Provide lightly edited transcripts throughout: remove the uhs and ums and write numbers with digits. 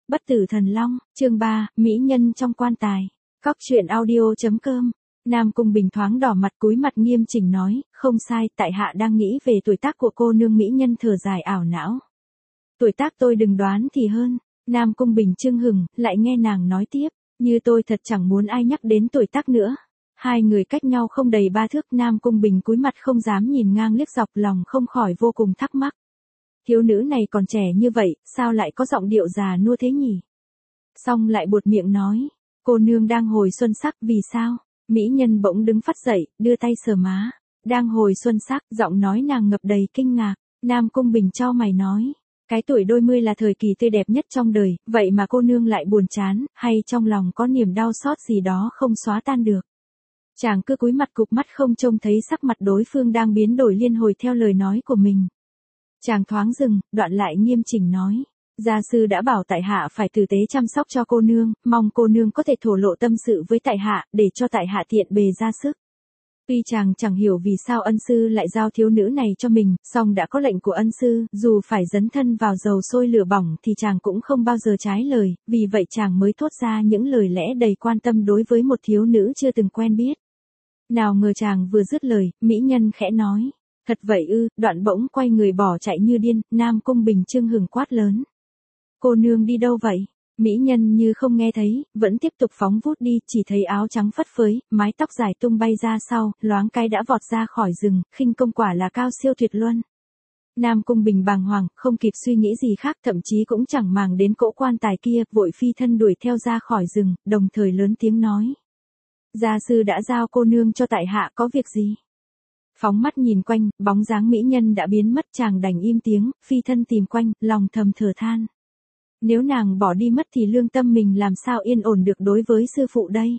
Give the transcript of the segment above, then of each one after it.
Bất tử thần long, chương 3, mỹ nhân trong quan tài. Cóc truyện audio.com. Nam Cung Bình thoáng đỏ mặt cúi mặt nghiêm chỉnh nói, không sai, tại hạ đang nghĩ về tuổi tác của cô nương mỹ nhân thở dài ảo não. Tuổi tác tôi đừng đoán thì hơn. Nam Cung Bình chưng hừng, lại nghe nàng nói tiếp, như tôi thật chẳng muốn ai nhắc đến tuổi tác nữa. Hai người cách nhau không đầy 3 thước, Nam Cung Bình cúi mặt không dám nhìn ngang liếc dọc, lòng không khỏi vô cùng thắc mắc. Thiếu nữ này còn trẻ như vậy, sao lại có giọng điệu già nua thế nhỉ? Xong lại buột miệng nói, cô nương đang hồi xuân sắc, vì sao? Mỹ nhân bỗng đứng phắt dậy, đưa tay sờ má. Đang hồi xuân sắc, giọng nói nàng ngập đầy kinh ngạc. Nam Cung Bình chau mày nói, cái tuổi đôi mươi là thời kỳ tươi đẹp nhất trong đời, vậy mà cô nương lại buồn chán, hay trong lòng có niềm đau xót gì đó không xóa tan được. Chàng cứ cúi mặt cụp mắt không trông thấy sắc mặt đối phương đang biến đổi liên hồi theo lời nói của mình. Chàng thoáng dừng, đoạn lại nghiêm chỉnh nói, gia sư đã bảo tại hạ phải tử tế chăm sóc cho cô nương, mong cô nương có thể thổ lộ tâm sự với tại hạ, để cho tại hạ tiện bề ra sức. Tuy chàng chẳng hiểu vì sao ân sư lại giao thiếu nữ này cho mình, song đã có lệnh của ân sư, dù phải dấn thân vào dầu sôi lửa bỏng thì chàng cũng không bao giờ trái lời, vì vậy chàng mới thốt ra những lời lẽ đầy quan tâm đối với một thiếu nữ chưa từng quen biết. Nào ngờ chàng vừa dứt lời, mỹ nhân khẽ nói, thật vậy ư, đoạn bỗng quay người bỏ chạy như điên. Nam Cung Bình chưng hừng quát lớn, cô nương đi đâu vậy? Mỹ nhân như không nghe thấy, vẫn tiếp tục phóng vút đi, chỉ thấy áo trắng phất phới, mái tóc dài tung bay ra sau, loáng cái đã vọt ra khỏi rừng, khinh công quả là cao siêu tuyệt luân. Nam Cung Bình bàng hoàng, không kịp suy nghĩ gì khác, thậm chí cũng chẳng màng đến cỗ quan tài kia, vội phi thân đuổi theo ra khỏi rừng, đồng thời lớn tiếng nói, gia sư đã giao cô nương cho tại hạ, có việc gì? Phóng mắt nhìn quanh, bóng dáng mỹ nhân đã biến mất, chàng đành im tiếng, phi thân tìm quanh, lòng thầm thở than. Nếu nàng bỏ đi mất thì lương tâm mình làm sao yên ổn được đối với sư phụ đây.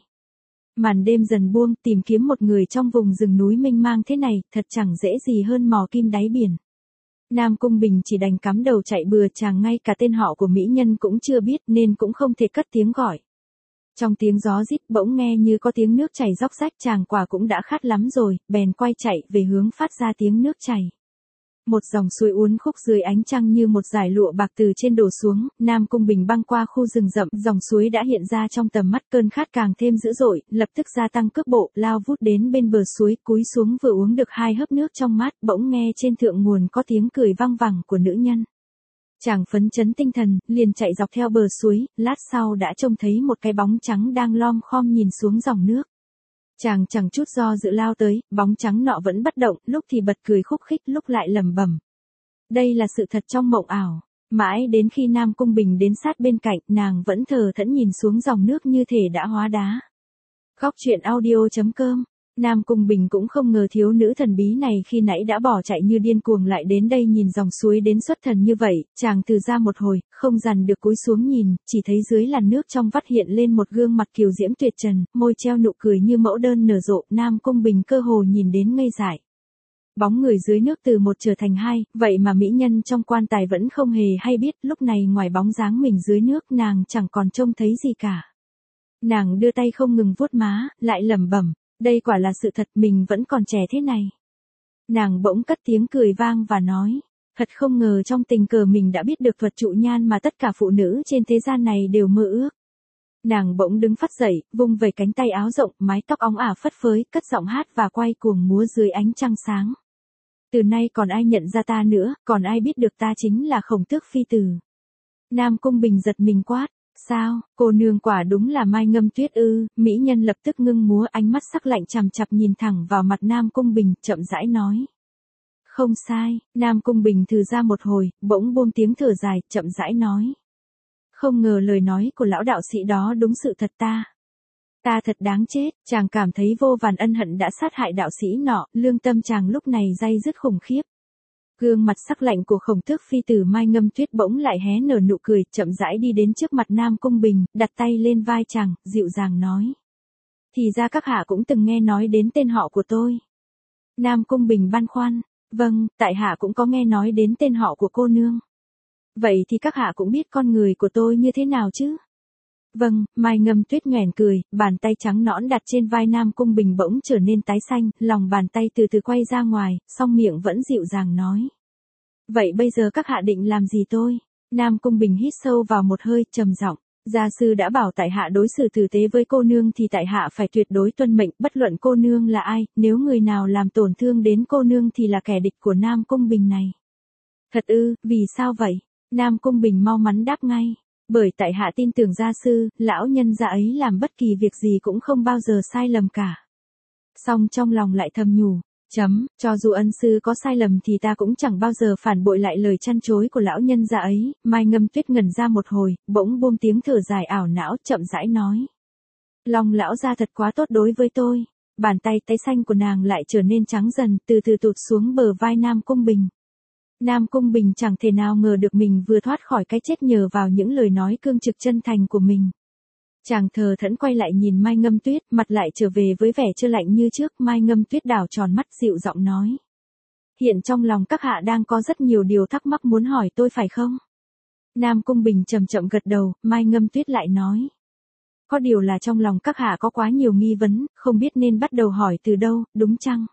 Màn đêm dần buông, tìm kiếm một người trong vùng rừng núi mênh mang thế này, thật chẳng dễ gì hơn mò kim đáy biển. Nam Cung Bình chỉ đành cắm đầu chạy bừa, chàng ngay cả tên họ của mỹ nhân cũng chưa biết nên cũng không thể cất tiếng gọi. Trong tiếng gió rít bỗng nghe như có tiếng nước chảy róc rách, chàng quả cũng đã khát lắm rồi, bèn quay chạy về hướng phát ra tiếng nước chảy. Một dòng suối uốn khúc dưới ánh trăng như một dải lụa bạc từ trên đổ xuống. Nam Cung Bình băng qua khu rừng rậm, dòng suối đã hiện ra trong tầm mắt, cơn khát càng thêm dữ dội, lập tức gia tăng cước bộ, lao vút đến bên bờ suối, cúi xuống vừa uống được 2 hớp nước trong mát, bỗng nghe trên thượng nguồn có tiếng cười vang vẳng của nữ nhân. Chàng phấn chấn tinh thần, liền chạy dọc theo bờ suối, lát sau đã trông thấy một cái bóng trắng đang lom khom nhìn xuống dòng nước. Chàng chẳng chút do dự lao tới, bóng trắng nọ vẫn bất động, lúc thì bật cười khúc khích, lúc lại lẩm bẩm. Đây là sự thật trong mộng ảo. Mãi đến khi Nam Cung Bình đến sát bên cạnh, nàng vẫn thờ thẫn nhìn xuống dòng nước như thể đã hóa đá. Cóc truyện audio.com. Nam Cung Bình cũng không ngờ thiếu nữ thần bí này khi nãy đã bỏ chạy như điên cuồng lại đến đây nhìn dòng suối đến xuất thần như vậy. Chàng từ ra một hồi, không dằn được cúi xuống nhìn, chỉ thấy dưới làn nước trong vắt hiện lên một gương mặt kiều diễm tuyệt trần, môi treo nụ cười như mẫu đơn nở rộ. Nam Cung Bình cơ hồ nhìn đến ngây dại. Bóng người dưới nước từ một trở thành 2, vậy mà mỹ nhân trong quan tài vẫn không hề hay biết, lúc này ngoài bóng dáng mình dưới nước nàng chẳng còn trông thấy gì cả. Nàng đưa tay không ngừng vuốt má, lại lẩm bẩm. Đây quả là sự thật, mình vẫn còn trẻ thế này. Nàng bỗng cất tiếng cười vang và nói, thật không ngờ trong tình cờ mình đã biết được thuật trụ nhan mà tất cả phụ nữ trên thế gian này đều mơ ước. Nàng bỗng đứng phắt dậy, vung vẩy cánh tay áo rộng, mái tóc óng ả phất phới, cất giọng hát và quay cuồng múa dưới ánh trăng sáng. Từ nay còn ai nhận ra ta nữa, còn ai biết được ta chính là Khổng Tước phi tử. Nam Cung Bình giật mình quát. Sao, cô nương quả đúng là Mai Ngâm Tuyết ư? Mỹ nhân lập tức ngưng múa, ánh mắt sắc lạnh chằm chằm nhìn thẳng vào mặt Nam Cung Bình, chậm rãi nói. Không sai. Nam Cung Bình thừ ra một hồi, bỗng buông tiếng thở dài, chậm rãi nói. Không ngờ lời nói của lão đạo sĩ đó đúng sự thật ta. Ta thật đáng chết. Chàng cảm thấy vô vàn ân hận đã sát hại đạo sĩ nọ, lương tâm chàng lúc này day dứt khủng khiếp. Gương mặt sắc lạnh của Khổng Tước phi tử Mai Ngâm Tuyết bỗng lại hé nở nụ cười, chậm rãi đi đến trước mặt Nam Cung Bình, đặt tay lên vai chàng, dịu dàng nói. Thì ra các hạ cũng từng nghe nói đến tên họ của tôi. Nam Cung Bình băn khoăn. Vâng, tại hạ cũng có nghe nói đến tên họ của cô nương. Vậy thì các hạ cũng biết con người của tôi như thế nào chứ? Vâng, Mai Ngâm Tuyết nhoẻn cười, bàn tay trắng nõn đặt trên vai Nam Cung Bình bỗng trở nên tái xanh, lòng bàn tay từ từ quay ra ngoài, song miệng vẫn dịu dàng nói. Vậy bây giờ các hạ định làm gì tôi? Nam Cung Bình hít sâu vào một hơi, trầm giọng, gia sư đã bảo tại hạ đối xử tử tế với cô nương thì tại hạ phải tuyệt đối tuân mệnh, bất luận cô nương là ai, nếu người nào làm tổn thương đến cô nương thì là kẻ địch của Nam Cung Bình này. Thật ư, vì sao vậy? Nam Cung Bình mau mắn đáp ngay. Bởi tại hạ tin tưởng gia sư, lão nhân gia ấy làm bất kỳ việc gì cũng không bao giờ sai lầm cả. Song trong lòng lại thầm nhủ, cho dù ân sư có sai lầm thì ta cũng chẳng bao giờ phản bội lại lời chăn chối của lão nhân gia ấy. Mai Ngâm Tuyết ngẩn ra một hồi, bỗng buông tiếng thở dài ảo não, chậm rãi nói. Long lão gia thật quá tốt đối với tôi. Bàn tay tái xanh của nàng lại trở nên trắng dần, từ từ tụt xuống bờ vai Nam Cung Bình. Nam Cung Bình chẳng thể nào ngờ được mình vừa thoát khỏi cái chết nhờ vào những lời nói cương trực chân thành của mình. Chàng thờ thẫn quay lại nhìn Mai Ngâm Tuyết, mặt lại trở về với vẻ trơ lạnh như trước. Mai Ngâm Tuyết đảo tròn mắt dịu giọng nói. Hiện trong lòng các hạ đang có rất nhiều điều thắc mắc muốn hỏi tôi phải không? Nam Cung Bình chậm chậm gật đầu, Mai Ngâm Tuyết lại nói. Có điều là trong lòng các hạ có quá nhiều nghi vấn, không biết nên bắt đầu hỏi từ đâu, đúng chăng?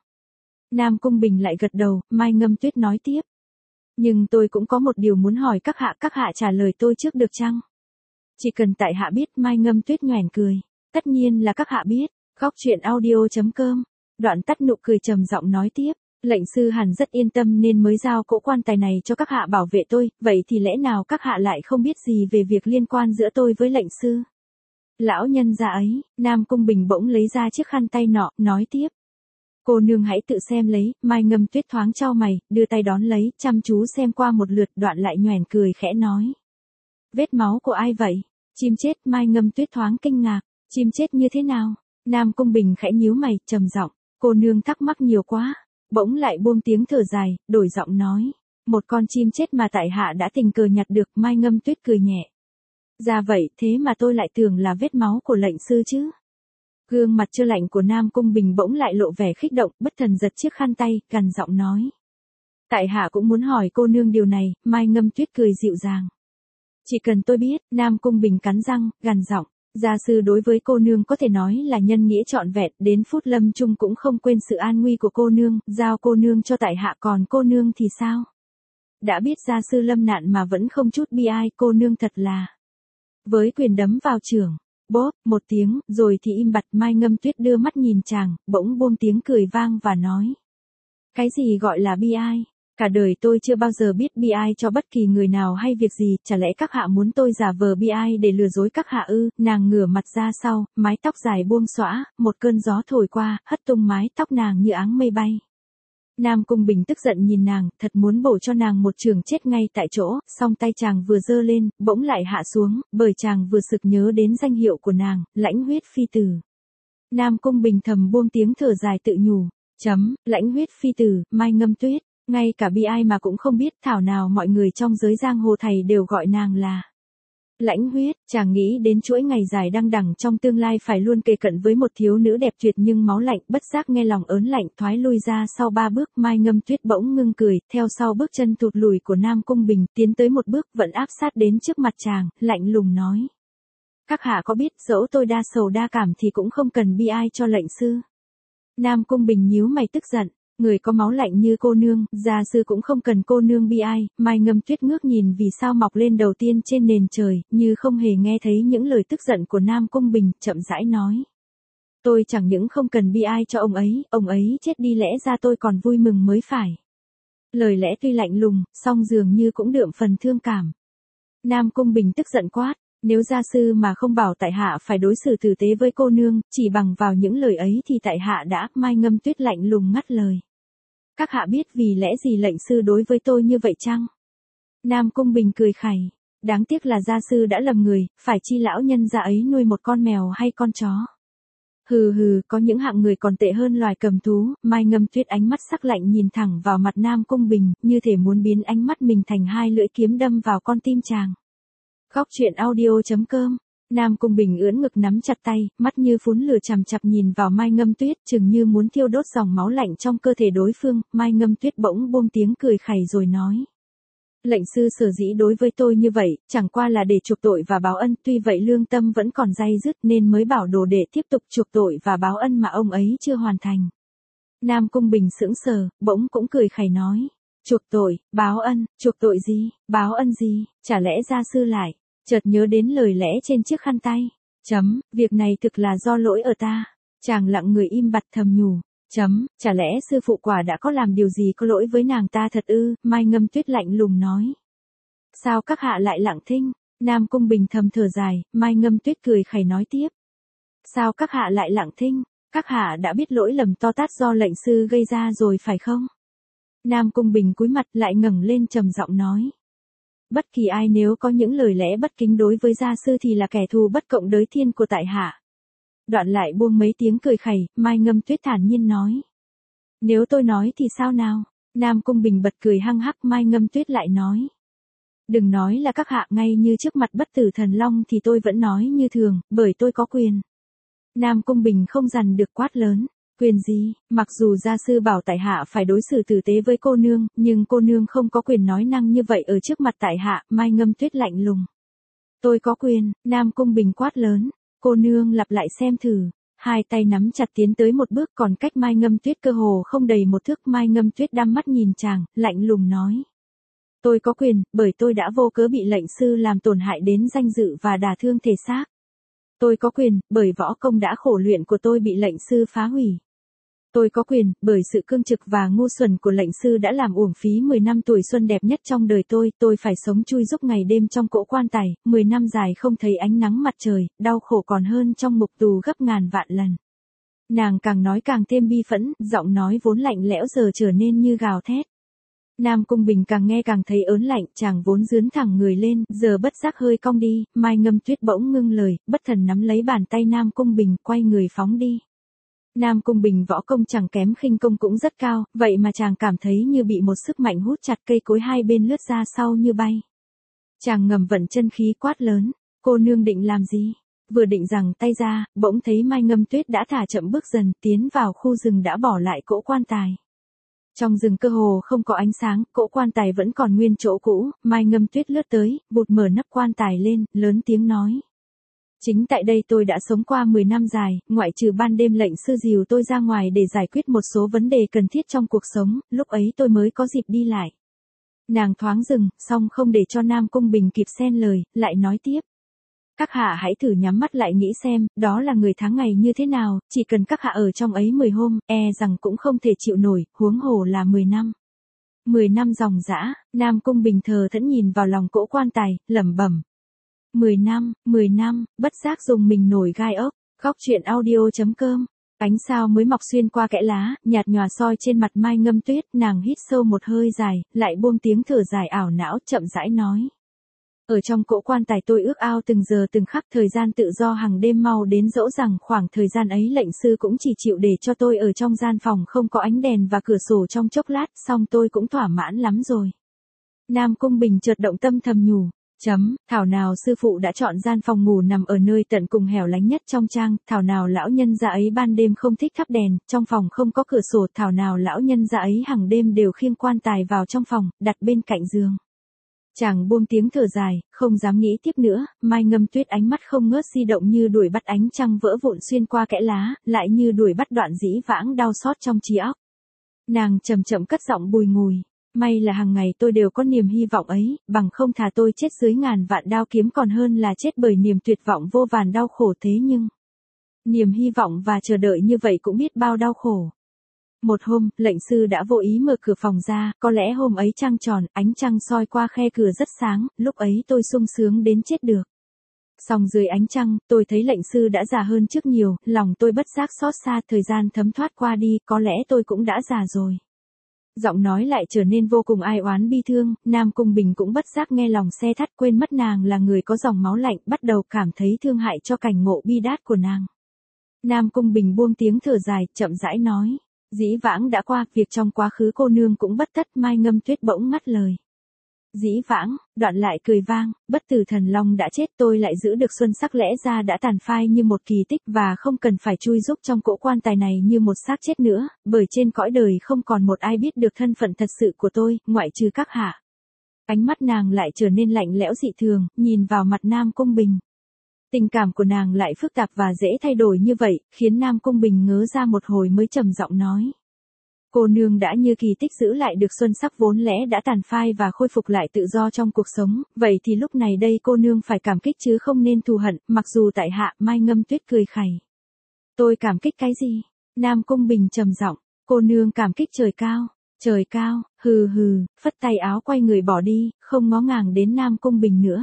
Nam Cung Bình lại gật đầu, Mai Ngâm Tuyết nói tiếp. Nhưng tôi cũng có một điều muốn hỏi các hạ trả lời tôi trước được chăng? Chỉ cần tại hạ biết. Mai Ngâm Tuyết nhoẻn cười. Tất nhiên là các hạ biết. Góc truyện audio.com. Đoạn tắt nụ cười trầm giọng nói tiếp. Lệnh sư hẳn rất yên tâm nên mới giao cỗ quan tài này cho các hạ bảo vệ tôi, vậy thì lẽ nào các hạ lại không biết gì về việc liên quan giữa tôi với lệnh sư? Lão nhân gia ấy, Nam Cung Bình bỗng lấy ra chiếc khăn tay nọ, nói tiếp. Cô nương hãy tự xem lấy. Mai Ngâm Tuyết thoáng chau mày, đưa tay đón lấy, chăm chú xem qua một lượt, đoạn lại nhoẻn cười khẽ nói. Vết máu của ai vậy? Chim chết. Mai Ngâm Tuyết thoáng kinh ngạc. Chim chết như thế nào? Nam Cung Bình khẽ nhíu mày, trầm giọng. Cô nương thắc mắc nhiều quá. Bỗng lại buông tiếng thở dài, đổi giọng nói. Một con chim chết mà tại hạ đã tình cờ nhặt được. Mai Ngâm Tuyết cười nhẹ. Ra vậy, thế mà tôi lại tưởng là vết máu của lệnh sư chứ. Gương mặt trơ lạnh của Nam Cung Bình bỗng lại lộ vẻ khích động, bất thần giật chiếc khăn tay, gằn giọng nói. Tại hạ cũng muốn hỏi cô nương điều này. Mai Ngâm Tuyết cười dịu dàng. Chỉ cần tôi biết. Nam Cung Bình cắn răng, gằn giọng. Gia sư đối với cô nương có thể nói là nhân nghĩa trọn vẹn, đến phút lâm chung cũng không quên sự an nguy của cô nương, giao cô nương cho tại hạ, còn cô nương thì sao? Đã biết gia sư lâm nạn mà vẫn không chút bi ai, cô nương thật là. Với quyền đấm vào chưởng, bóp, một tiếng, rồi thì im bặt. Mai Ngâm Tuyết đưa mắt nhìn chàng, bỗng buông tiếng cười vang và nói. Cái gì gọi là bi ai? Cả đời tôi chưa bao giờ biết bi ai cho bất kỳ người nào hay việc gì, chả lẽ các hạ muốn tôi giả vờ bi ai để lừa dối các hạ ư? Nàng ngửa mặt ra sau, mái tóc dài buông xõa, một cơn gió thổi qua, hất tung mái tóc nàng như áng mây bay. Nam Cung Bình tức giận nhìn nàng, thật muốn bổ cho nàng một chưởng chết ngay tại chỗ, song tay chàng vừa giơ lên, bỗng lại hạ xuống, bởi chàng vừa sực nhớ đến danh hiệu của nàng, Lãnh Huyết Phi Tử. Nam Cung Bình thầm buông tiếng thở dài tự nhủ. Lãnh Huyết Phi Tử. Mai Ngâm Tuyết. Ngay cả bi ai mà cũng không biết, thảo nào mọi người trong giới giang hồ thầy đều gọi nàng là Lãnh Huyết. Chàng nghĩ đến chuỗi ngày dài đăng đẳng trong tương lai phải luôn kề cận với một thiếu nữ đẹp tuyệt nhưng máu lạnh, bất giác nghe lòng ớn lạnh, thoái lui ra sau 3 bước. Mai Ngâm Tuyết bỗng ngưng cười, theo sau bước chân thụt lùi của Nam Cung Bình, tiến tới một bước, vẫn áp sát đến trước mặt chàng, lạnh lùng nói. Các hạ có biết, dẫu tôi đa sầu đa cảm thì cũng không cần bi ai cho lệnh sư. Nam Cung Bình nhíu mày tức giận. Người có máu lạnh như cô nương, gia sư cũng không cần cô nương bi ai. Mai Ngâm Tuyết ngước nhìn vì sao mọc lên đầu tiên trên nền trời, như không hề nghe thấy những lời tức giận của Nam Cung Bình, chậm rãi nói. Tôi chẳng những không cần bi ai cho ông ấy chết đi lẽ ra tôi còn vui mừng mới phải. Lời lẽ tuy lạnh lùng, song dường như cũng đượm phần thương cảm. Nam Cung Bình tức giận quát. Nếu gia sư mà không bảo tại hạ phải đối xử tử tế với cô nương, chỉ bằng vào những lời ấy thì tại hạ đã. Mai Ngâm Tuyết lạnh lùng ngắt lời. Các hạ biết vì lẽ gì lệnh sư đối với tôi như vậy chăng? Nam Cung Bình cười khẩy. Đáng tiếc là gia sư đã lầm người, phải chi lão nhân gia ấy nuôi một con mèo hay con chó. Hừ hừ, có những hạng người còn tệ hơn loài cầm thú. Mai Ngâm Tuyết ánh mắt sắc lạnh nhìn thẳng vào mặt Nam Cung Bình, như thể muốn biến ánh mắt mình thành 2 lưỡi kiếm đâm vào con tim chàng. Góc truyện audio.com. Nam Cung Bình ưỡn ngực nắm chặt tay, mắt như phún lửa chằm chằm nhìn vào Mai Ngâm Tuyết, chừng như muốn thiêu đốt dòng máu lạnh trong cơ thể đối phương. Mai Ngâm Tuyết bỗng buông tiếng cười khẩy rồi nói. Lệnh sư sở dĩ đối với tôi như vậy, chẳng qua là để chuộc tội và báo ân, tuy vậy lương tâm vẫn còn day dứt nên mới bảo đồ đệ tiếp tục chuộc tội và báo ân mà ông ấy chưa hoàn thành. Nam Cung Bình sững sờ, bỗng cũng cười khẩy nói. Chuộc tội, báo ân, chuộc tội gì, báo ân gì, chả lẽ gia sư lại, chợt nhớ đến lời lẽ trên chiếc khăn tay. Việc này thực là do lỗi ở ta. Chàng lặng người im bặt thầm nhủ. Chả lẽ sư phụ quả đã có làm điều gì có lỗi với nàng ta thật ư, Mai Ngâm Tuyết lạnh lùng nói. Sao các hạ lại lặng thinh, Nam Cung Bình thầm thở dài, Mai Ngâm Tuyết cười khẩy nói tiếp. Sao các hạ lại lặng thinh, các hạ đã biết lỗi lầm to tát do lệnh sư gây ra rồi phải không? Nam Cung Bình cúi mặt lại ngẩng lên trầm giọng nói. Bất kỳ ai nếu có những lời lẽ bất kính đối với gia sư thì là kẻ thù bất cộng đới thiên của tại hạ. Đoạn lại buông mấy tiếng cười khẩy, Mai Ngâm Tuyết thản nhiên nói. Nếu tôi nói thì sao nào? Nam Cung Bình bật cười hăng hắc, Mai Ngâm Tuyết lại nói. Đừng nói là các hạ, ngay như trước mặt bất tử thần long thì tôi vẫn nói như thường, bởi tôi có quyền. Nam Cung Bình không dằn được quát lớn. Quyền gì? Mặc dù gia sư bảo tại hạ phải đối xử tử tế với cô nương, nhưng cô nương không có quyền nói năng như vậy ở trước mặt tại hạ, Mai Ngâm Tuyết lạnh lùng. Tôi có quyền, Nam Cung Bình quát lớn. Cô nương lặp lại xem thử. Hai tay nắm chặt tiến tới một bước, còn cách Mai Ngâm Tuyết cơ hồ không đầy một thước. Mai Ngâm Tuyết đăm mắt nhìn chàng, lạnh lùng nói. Tôi có quyền, bởi tôi đã vô cớ bị lệnh sư làm tổn hại đến danh dự và đả thương thể xác. Tôi có quyền, bởi võ công đã khổ luyện của tôi bị lệnh sư phá hủy. Tôi có quyền, bởi sự cương trực và ngu xuẩn của lệnh sư đã làm uổng phí 10 năm tuổi xuân đẹp nhất trong đời tôi phải sống chui rúc ngày đêm trong cỗ quan tài, 10 năm dài không thấy ánh nắng mặt trời, đau khổ còn hơn trong ngục tù gấp ngàn vạn lần. Nàng càng nói càng thêm bi phẫn, giọng nói vốn lạnh lẽo giờ trở nên như gào thét. Nam Cung Bình càng nghe càng thấy ớn lạnh, chàng vốn dướn thẳng người lên, giờ bất giác hơi cong đi, Mai Ngâm Tuyết bỗng ngưng lời, bất thần nắm lấy bàn tay Nam Cung Bình, quay người phóng đi. Nam Cung Bình võ công chẳng kém, khinh công cũng rất cao, vậy mà chàng cảm thấy như bị một sức mạnh hút chặt, cây cối hai bên lướt ra sau như bay. Chàng ngầm vận chân khí quát lớn, cô nương định làm gì? Vừa định giằng tay ra, bỗng thấy Mai Ngâm Tuyết đã thả chậm bước dần, tiến vào khu rừng đã bỏ lại cỗ quan tài. Trong rừng cơ hồ không có ánh sáng, cỗ quan tài vẫn còn nguyên chỗ cũ, Mai Ngâm Tuyết lướt tới, vụt mở nắp quan tài lên, lớn tiếng nói. Chính tại đây tôi đã sống qua 10 năm dài, ngoại trừ ban đêm lệnh sư dìu tôi ra ngoài để giải quyết một số vấn đề cần thiết trong cuộc sống, lúc ấy tôi mới có dịp đi lại. Nàng thoáng dừng, xong không để cho Nam Cung Bình kịp xen lời, lại nói tiếp. Các hạ hãy thử nhắm mắt lại nghĩ xem, đó là người tháng ngày như thế nào, chỉ cần các hạ ở trong ấy 10 hôm, rằng cũng không thể chịu nổi, huống hồ là 10 năm. 10 năm dòng dã, Nam Cung Bình thờ thẫn nhìn vào lòng cỗ quan tài, lẩm bẩm. 10 năm, bất giác dùng mình nổi gai ốc, góc truyện audio.com. Ánh sao mới mọc xuyên qua kẽ lá, nhạt nhòa soi trên mặt Mai Ngâm Tuyết, nàng hít sâu một hơi dài, lại buông tiếng thở dài ảo não, chậm rãi nói. Ở trong cỗ quan tài tôi ước ao từng giờ từng khắc thời gian tự do hàng đêm mau đến, dẫu rằng khoảng thời gian ấy lệnh sư cũng chỉ chịu để cho tôi ở trong gian phòng không có ánh đèn và cửa sổ trong chốc lát, xong tôi cũng thỏa mãn lắm rồi. Nam Cung Bình chợt động tâm thầm nhủ. Thảo nào sư phụ đã chọn gian phòng ngủ nằm ở nơi tận cùng hẻo lánh nhất trong trang, thảo nào lão nhân gia ấy ban đêm không thích thắp đèn, trong phòng không có cửa sổ, thảo nào lão nhân gia ấy hàng đêm đều khiêng quan tài vào trong phòng, đặt bên cạnh giường. Chàng buông tiếng thở dài, không dám nghĩ tiếp nữa, Mai Ngâm Tuyết ánh mắt không ngớt di động như đuổi bắt ánh trăng vỡ vụn xuyên qua kẽ lá, lại như đuổi bắt đoạn dĩ vãng đau xót trong trí óc. Nàng chậm chậm cất giọng bùi ngùi. May là hàng ngày tôi đều có niềm hy vọng ấy, bằng không thà tôi chết dưới ngàn vạn đao kiếm còn hơn là chết bởi niềm tuyệt vọng vô vàn đau khổ, thế nhưng niềm hy vọng và chờ đợi như vậy cũng biết bao đau khổ. Một hôm, lệnh sư đã vô ý mở cửa phòng ra, có lẽ hôm ấy trăng tròn, ánh trăng soi qua khe cửa rất sáng, lúc ấy tôi sung sướng đến chết được. Song dưới ánh trăng, tôi thấy lệnh sư đã già hơn trước nhiều, lòng tôi bất giác xót xa, thời gian thấm thoát qua đi, có lẽ tôi cũng đã già rồi. Giọng nói lại trở nên vô cùng ai oán bi thương, Nam Cung Bình cũng bất giác nghe lòng se thắt, quên mất nàng là người có dòng máu lạnh, bắt đầu cảm thấy thương hại cho cảnh ngộ bi đát của nàng. Nam Cung Bình buông tiếng thở dài, chậm rãi nói, dĩ vãng đã qua, việc trong quá khứ cô nương cũng bất tất. Mai Ngâm Tuyết bỗng ngắt lời. Dĩ vãng, đoạn lại cười vang, bất tử thần long đã chết, tôi lại giữ được xuân sắc, lẽ ra đã tàn phai như một kỳ tích và không cần phải chui rúc trong cỗ quan tài này như một xác chết nữa, bởi trên cõi đời không còn một ai biết được thân phận thật sự của tôi, ngoại trừ các hạ. Ánh mắt nàng lại trở nên lạnh lẽo dị thường, nhìn vào mặt Nam Cung Bình. Tình cảm của nàng lại phức tạp và dễ thay đổi như vậy, khiến Nam Cung Bình ngớ ra một hồi mới trầm giọng nói. Cô nương đã như kỳ tích giữ lại được xuân sắc vốn lẽ đã tàn phai và khôi phục lại tự do trong cuộc sống, vậy thì lúc này đây cô nương phải cảm kích chứ không nên thù hận, mặc dù tại hạ. Mai Ngâm Tuyết cười khẩy. Tôi cảm kích cái gì? Nam Cung Bình trầm giọng, cô nương cảm kích trời cao. Trời cao, hừ hừ, phất tay áo quay người bỏ đi, không ngó ngàng đến Nam Cung Bình nữa.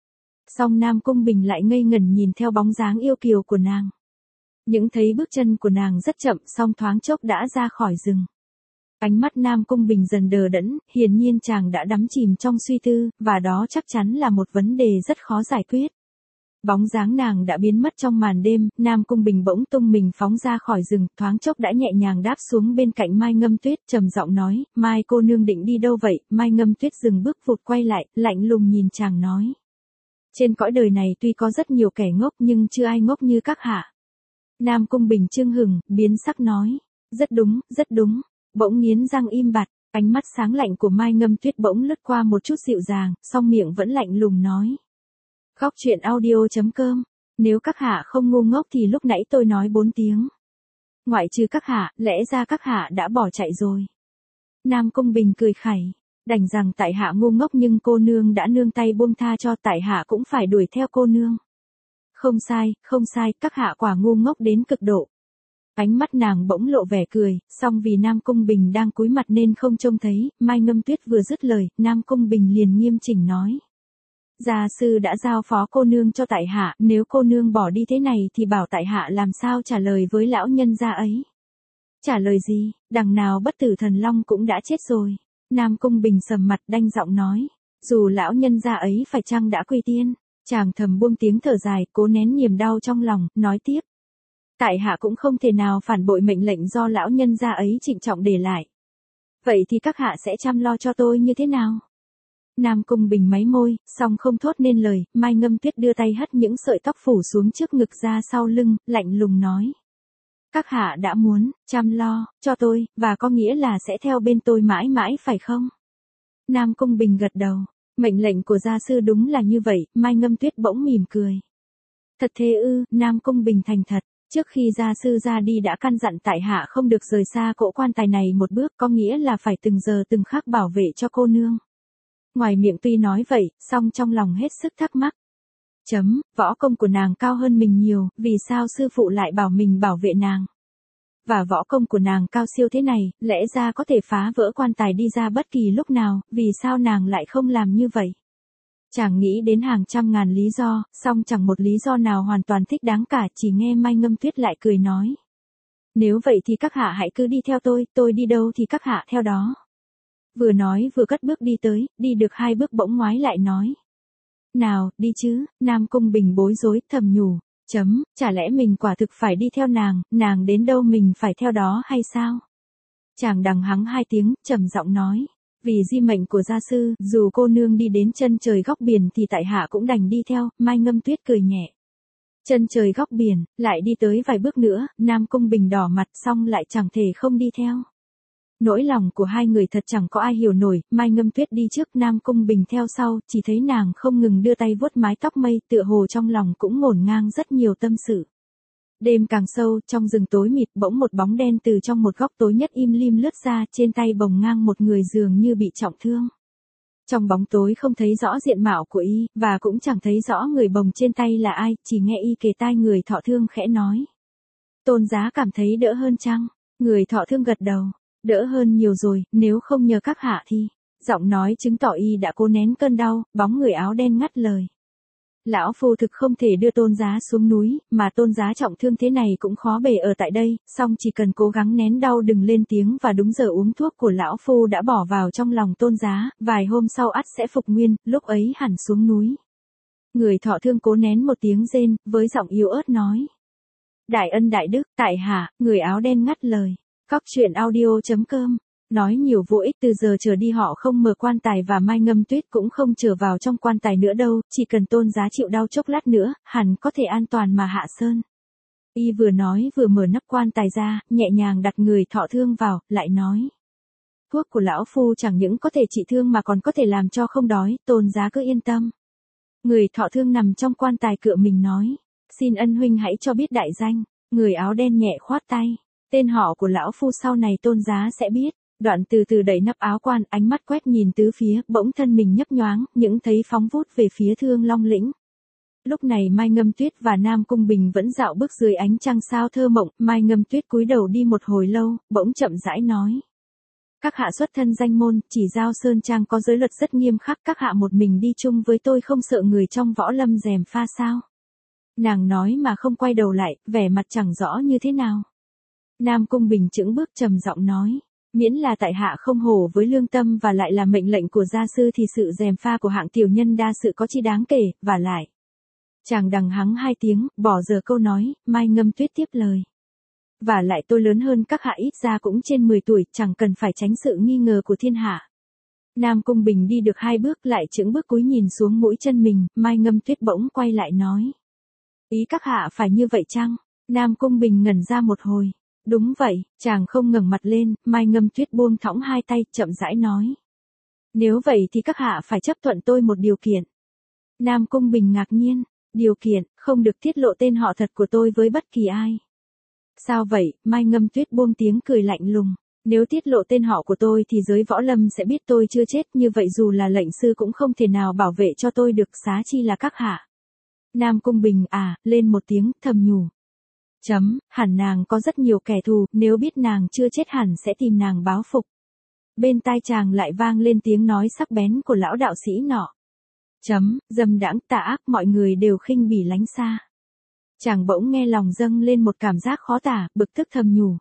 Song Nam Cung Bình lại ngây ngẩn nhìn theo bóng dáng yêu kiều của nàng. Những thấy bước chân của nàng rất chậm, song thoáng chốc đã ra khỏi rừng. Ánh mắt Nam Cung Bình dần đờ đẫn, hiển nhiên chàng đã đắm chìm trong suy tư, và đó chắc chắn là một vấn đề rất khó giải quyết. Bóng dáng nàng đã biến mất trong màn đêm, Nam Cung Bình bỗng tung mình phóng ra khỏi rừng, thoáng chốc đã nhẹ nhàng đáp xuống bên cạnh Mai Ngâm Tuyết, trầm giọng nói, Mai cô nương định đi đâu vậy? Mai Ngâm Tuyết dừng bước vụt quay lại, lạnh lùng nhìn chàng nói. Trên cõi đời này tuy có rất nhiều kẻ ngốc nhưng chưa ai ngốc như các hạ. Nam Cung Bình chưng hừng, biến sắc nói. Rất đúng, rất đúng. Bỗng nghiến răng im bặt, ánh mắt sáng lạnh của Mai Ngâm Tuyết bỗng lướt qua một chút dịu dàng, song miệng vẫn lạnh lùng nói. Góc truyện audio.com. Nếu các hạ không ngu ngốc thì lúc nãy tôi nói 4 tiếng. Ngoại trừ các hạ, lẽ ra các hạ đã bỏ chạy rồi. Nam Cung Bình cười khẩy. Đành rằng tại hạ ngu ngốc nhưng cô nương đã nương tay buông tha cho, tại hạ cũng phải đuổi theo cô nương. Không sai, các hạ quả ngu ngốc đến cực độ. Ánh mắt nàng bỗng lộ vẻ cười, song vì Nam Cung Bình đang cúi mặt nên không trông thấy. Mai Ngâm Tuyết vừa dứt lời, Nam Cung Bình liền nghiêm chỉnh nói. Gia sư đã giao phó cô nương cho tại hạ, nếu cô nương bỏ đi thế này thì bảo tại hạ làm sao trả lời với lão nhân gia ấy. Trả lời gì? Đằng nào bất tử thần long cũng đã chết rồi. Nam Cung Bình sầm mặt đanh giọng nói. Dù lão nhân gia ấy phải chăng đã quy tiên. Chàng thầm buông tiếng thở dài, cố nén niềm đau trong lòng, nói tiếp. Tại hạ cũng không thể nào phản bội mệnh lệnh do lão nhân gia ấy trịnh trọng để lại. Vậy thì các hạ sẽ chăm lo cho tôi như thế nào? Nam Cung Bình máy môi, song không thốt nên lời. Mai Ngâm Tuyết đưa tay hất những sợi tóc phủ xuống trước ngực ra sau lưng, lạnh lùng nói. Các hạ đã muốn chăm lo cho tôi, và có nghĩa là sẽ theo bên tôi mãi mãi phải không? Nam Cung Bình gật đầu. Mệnh lệnh của gia sư đúng là như vậy. Mai Ngâm Tuyết bỗng mỉm cười. Thật thế ư? Nam Cung Bình thành thật. Trước khi gia sư ra đi đã căn dặn tại hạ không được rời xa cỗ quan tài này một bước, có nghĩa là phải từng giờ từng khắc bảo vệ cho cô nương. Ngoài miệng tuy nói vậy, song trong lòng hết sức thắc mắc. Võ công của nàng cao hơn mình nhiều, vì sao sư phụ lại bảo mình bảo vệ nàng? Và võ công của nàng cao siêu thế này, lẽ ra có thể phá vỡ quan tài đi ra bất kỳ lúc nào, vì sao nàng lại không làm như vậy? Chàng nghĩ đến hàng trăm ngàn lý do, song chẳng một lý do nào hoàn toàn thích đáng cả, chỉ nghe Mai Ngâm Tuyết lại cười nói. Nếu vậy thì các hạ hãy cứ đi theo tôi đi đâu thì các hạ theo đó. Vừa nói vừa cất bước đi tới, đi được 2 bước bỗng ngoái lại nói. Nào, đi chứ. Nam Cung Bình bối rối, thầm nhủ. Chả lẽ mình quả thực phải đi theo nàng đến đâu mình phải theo đó hay sao? Chàng đằng hắng 2 tiếng, trầm giọng nói. Vì di mệnh của gia sư, dù cô nương đi đến chân trời góc biển thì tại hạ cũng đành đi theo. Mai Ngâm Tuyết cười nhẹ. Chân trời góc biển, lại đi tới vài bước nữa, Nam Cung Bình đỏ mặt xong lại chẳng thể không đi theo. Nỗi lòng của hai người thật chẳng có ai hiểu nổi. Mai Ngâm Tuyết đi trước, Nam Cung Bình theo sau, chỉ thấy nàng không ngừng đưa tay vuốt mái tóc mây, tựa hồ trong lòng cũng ngổn ngang rất nhiều tâm sự. Đêm càng sâu, trong rừng tối mịt, bỗng một bóng đen từ trong một góc tối nhất im lim lướt ra, trên tay bồng ngang một người dường như bị trọng thương. Trong bóng tối không thấy rõ diện mạo của y, và cũng chẳng thấy rõ người bồng trên tay là ai, chỉ nghe y kề tai người thọ thương khẽ nói. Tôn giá cảm thấy đỡ hơn chăng? Người thọ thương gật đầu. Đỡ hơn nhiều rồi, nếu không nhờ các hạ thì. Giọng nói chứng tỏ y đã cố nén cơn đau, bóng người áo đen ngắt lời. Lão phu thực không thể đưa tôn giá xuống núi, mà tôn giá trọng thương thế này cũng khó bề ở tại đây, song chỉ cần cố gắng nén đau đừng lên tiếng và đúng giờ uống thuốc của lão phu đã bỏ vào trong lòng tôn giá, vài hôm sau ắt sẽ phục nguyên, lúc ấy hẳn xuống núi. Người thọ thương cố nén một tiếng rên, với giọng yếu ớt nói. Đại ân đại đức, tại hạ, người áo đen ngắt lời. Góc truyện audio.com. Nói nhiều vô ích, từ giờ trở đi họ không mở quan tài và Mai Ngâm Tuyết cũng không trở vào trong quan tài nữa đâu, chỉ cần tôn giá chịu đau chốc lát nữa, hẳn có thể an toàn mà hạ sơn. Y vừa nói vừa mở nắp quan tài ra, nhẹ nhàng đặt người thọ thương vào, lại nói. Thuốc của lão phu chẳng những có thể trị thương mà còn có thể làm cho không đói, tôn giá cứ yên tâm. Người thọ thương nằm trong quan tài cựa mình nói. Xin ân huynh hãy cho biết đại danh. Người áo đen nhẹ khoát tay. Tên họ của lão phu sau này tôn giá sẽ biết. Đoạn từ từ đẩy nắp áo quan, ánh mắt quét nhìn tứ phía, bỗng thân mình nhấp nhoáng, những thấy phóng vút về phía Thương Long lĩnh. Lúc này Mai Ngâm Tuyết và Nam Cung Bình vẫn dạo bước dưới ánh trăng sao thơ mộng, Mai Ngâm Tuyết cúi đầu đi một hồi lâu, bỗng chậm rãi nói. Các hạ xuất thân danh môn, chỉ giao sơn trang có giới luật rất nghiêm khắc, các hạ một mình đi chung với tôi không sợ người trong võ lâm gièm pha sao? Nàng nói mà không quay đầu lại, vẻ mặt chẳng rõ như thế nào. Nam Cung Bình chững bước trầm giọng nói. Miễn là tại hạ không hổ với lương tâm và lại là mệnh lệnh của gia sư thì sự gièm pha của hạng tiểu nhân đa sự có chi đáng kể, và lại. Chàng đằng hắng 2 tiếng, bỏ giờ câu nói, Mai Ngâm Tuyết tiếp lời. Và lại tôi lớn hơn các hạ ít ra cũng trên 10 tuổi, chẳng cần phải tránh sự nghi ngờ của thiên hạ. Nam Cung Bình đi được 2 bước lại chững bước cúi nhìn xuống mũi chân mình, Mai Ngâm Tuyết bỗng quay lại nói. Ý các hạ phải như vậy chăng? Nam Cung Bình ngẩn ra một hồi. Đúng vậy, chàng không ngẩng mặt lên, Mai Ngâm Tuyết buông thõng 2 tay, chậm rãi nói. Nếu vậy thì các hạ phải chấp thuận tôi một điều kiện. Nam Cung Bình ngạc nhiên, điều kiện, không được tiết lộ tên họ thật của tôi với bất kỳ ai. Sao vậy? Mai Ngâm Tuyết buông tiếng cười lạnh lùng. Nếu tiết lộ tên họ của tôi thì giới võ lâm sẽ biết tôi chưa chết, như vậy dù là lệnh sư cũng không thể nào bảo vệ cho tôi được, xá chi là các hạ. Nam Cung Bình lên một tiếng, thầm nhủ. Hẳn nàng có rất nhiều kẻ thù, nếu biết nàng chưa chết hẳn sẽ tìm nàng báo phục. Bên tai chàng lại vang lên tiếng nói sắc bén của lão đạo sĩ nọ. Dâm đãng tà ác, mọi người đều khinh bỉ lánh xa. Chàng bỗng nghe lòng dâng lên một cảm giác khó tả, bực tức thầm nhủ.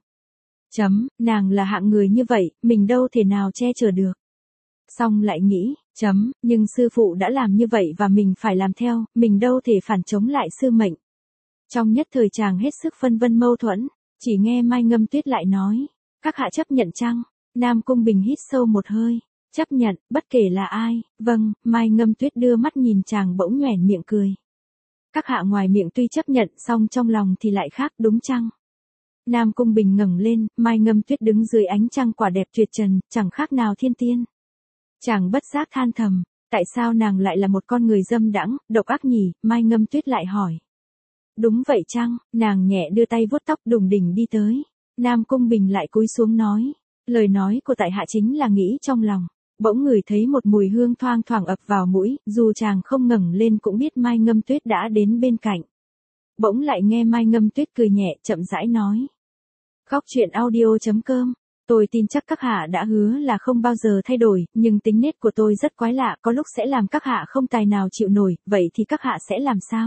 Nàng là hạng người như vậy, mình đâu thể nào che chở được. Xong lại nghĩ, nhưng sư phụ đã làm như vậy và mình phải làm theo, mình đâu thể phản chống lại sư mệnh. Trong nhất thời chàng hết sức phân vân mâu thuẫn, chỉ nghe Mai Ngâm Tuyết lại nói, các hạ chấp nhận chăng? Nam Cung Bình hít sâu một hơi, chấp nhận, bất kể là ai, vâng, Mai Ngâm Tuyết đưa mắt nhìn chàng bỗng nhoẻn miệng cười. Các hạ ngoài miệng tuy chấp nhận, song trong lòng thì lại khác, đúng chăng? Nam Cung Bình ngẩng lên, Mai Ngâm Tuyết đứng dưới ánh trăng quả đẹp tuyệt trần, chẳng khác nào thiên tiên. Chàng bất giác than thầm, tại sao nàng lại là một con người dâm đãng, độc ác nhỉ? Mai Ngâm Tuyết lại hỏi. Đúng vậy chăng? Nàng nhẹ đưa tay vuốt tóc đùng đỉnh đi tới. Nam Cung Bình lại cúi xuống nói. Lời nói của tại hạ chính là nghĩ trong lòng. Bỗng ngửi thấy một mùi hương thoang thoảng ập vào mũi, dù chàng không ngẩng lên cũng biết Mai Ngâm Tuyết đã đến bên cạnh. Bỗng lại nghe Mai Ngâm Tuyết cười nhẹ, chậm rãi nói. Góc truyện audio.com. Tôi tin chắc các hạ đã hứa là không bao giờ thay đổi, nhưng tính nết của tôi rất quái lạ, có lúc sẽ làm các hạ không tài nào chịu nổi, vậy thì các hạ sẽ làm sao?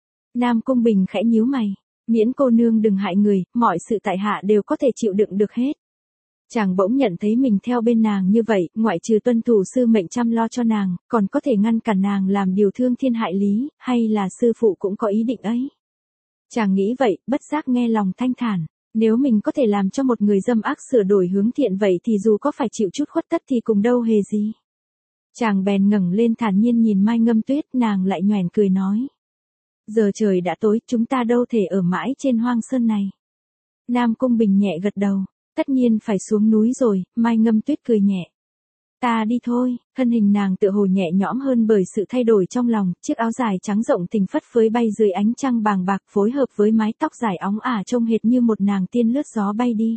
Nam Cung Bình khẽ nhíu mày, miễn cô nương đừng hại người, mọi sự tại hạ đều có thể chịu đựng được hết. Chàng bỗng nhận thấy mình theo bên nàng như vậy, ngoại trừ tuân thủ sư mệnh chăm lo cho nàng, còn có thể ngăn cản nàng làm điều thương thiên hại lý, hay là sư phụ cũng có ý định ấy. Chàng nghĩ vậy, bất giác nghe lòng thanh thản, nếu mình có thể làm cho một người dâm ác sửa đổi hướng thiện vậy thì dù có phải chịu chút khuất tất thì cùng đâu hề gì. Chàng bèn ngẩng lên thản nhiên nhìn Mai Ngâm Tuyết, nàng lại nhoẻn cười nói. Giờ trời đã tối, chúng ta đâu thể ở mãi trên hoang sơn này. Nam Cung Bình nhẹ gật đầu, tất nhiên phải xuống núi rồi, Mai Ngâm Tuyết cười nhẹ. Ta đi thôi, thân hình nàng tựa hồ nhẹ nhõm hơn bởi sự thay đổi trong lòng, chiếc áo dài trắng rộng thình phất phới bay dưới ánh trăng bàng bạc phối hợp với mái tóc dài óng ả trông hệt như một nàng tiên lướt gió bay đi.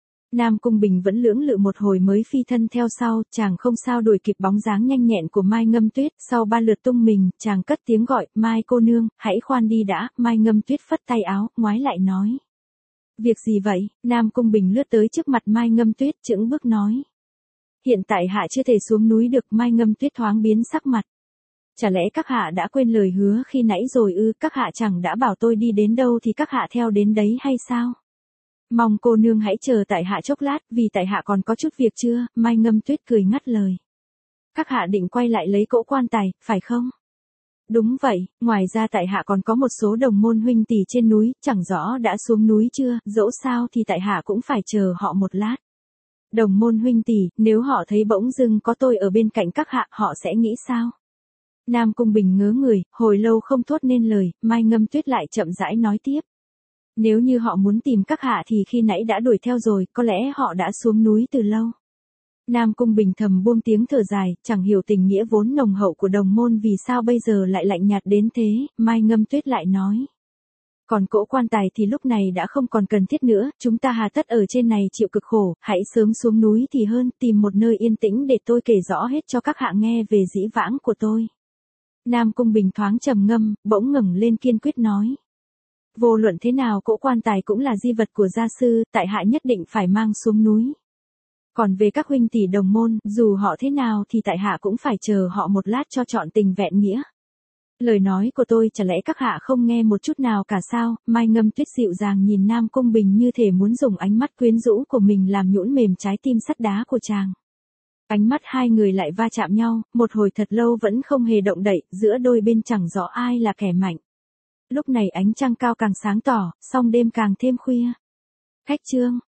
Nam Cung Bình vẫn lưỡng lự một hồi mới phi thân theo sau, chàng không sao đuổi kịp bóng dáng nhanh nhẹn của Mai Ngâm Tuyết, sau 3 lượt tung mình, chàng cất tiếng gọi, Mai cô nương, hãy khoan đi đã, Mai Ngâm Tuyết phất tay áo, ngoái lại nói. Việc gì vậy? Nam Cung Bình lướt tới trước mặt Mai Ngâm Tuyết, chững bước nói. Hiện tại hạ chưa thể xuống núi được, Mai Ngâm Tuyết thoáng biến sắc mặt. Chả lẽ các hạ đã quên lời hứa khi nãy rồi ư? Các hạ chẳng đã bảo tôi đi đến đâu thì các hạ theo đến đấy hay sao? Mong cô nương hãy chờ tại hạ chốc lát, vì tại hạ còn có chút việc chưa? Mai Ngâm Tuyết cười ngắt lời. Các hạ định quay lại lấy cỗ quan tài, phải không? Đúng vậy, ngoài ra tại hạ còn có một số đồng môn huynh tỷ trên núi, chẳng rõ đã xuống núi chưa, dẫu sao thì tại hạ cũng phải chờ họ một lát. Đồng môn huynh tỷ, nếu họ thấy bỗng dưng có tôi ở bên cạnh các hạ, họ sẽ nghĩ sao? Nam Cung Bình ngớ người, hồi lâu không thốt nên lời, Mai Ngâm Tuyết lại chậm rãi nói tiếp. Nếu như họ muốn tìm các hạ thì khi nãy đã đuổi theo rồi, có lẽ họ đã xuống núi từ lâu. Nam Cung Bình thầm buông tiếng thở dài, chẳng hiểu tình nghĩa vốn nồng hậu của đồng môn vì sao bây giờ lại lạnh nhạt đến thế, Mai Ngâm Tuyết lại nói. Còn cỗ quan tài thì lúc này đã không còn cần thiết nữa, chúng ta hà tất ở trên này chịu cực khổ, hãy sớm xuống núi thì hơn, tìm một nơi yên tĩnh để tôi kể rõ hết cho các hạ nghe về dĩ vãng của tôi. Nam Cung Bình thoáng trầm ngâm, bỗng ngẩng lên kiên quyết nói. Vô luận thế nào cỗ quan tài cũng là di vật của gia sư, tại hạ nhất định phải mang xuống núi. Còn về các huynh tỷ đồng môn, dù họ thế nào thì tại hạ cũng phải chờ họ một lát cho trọn tình vẹn nghĩa. Lời nói của tôi chả lẽ các hạ không nghe một chút nào cả sao? Mai Ngâm Tuyết dịu dàng nhìn Nam Cung Bình như thể muốn dùng ánh mắt quyến rũ của mình làm nhũn mềm trái tim sắt đá của chàng. Ánh mắt hai người lại va chạm nhau, một hồi thật lâu vẫn không hề động đậy, giữa đôi bên chẳng rõ ai là kẻ mạnh. Lúc này ánh trăng cao càng sáng tỏ, song đêm càng thêm khuya. Khách trương.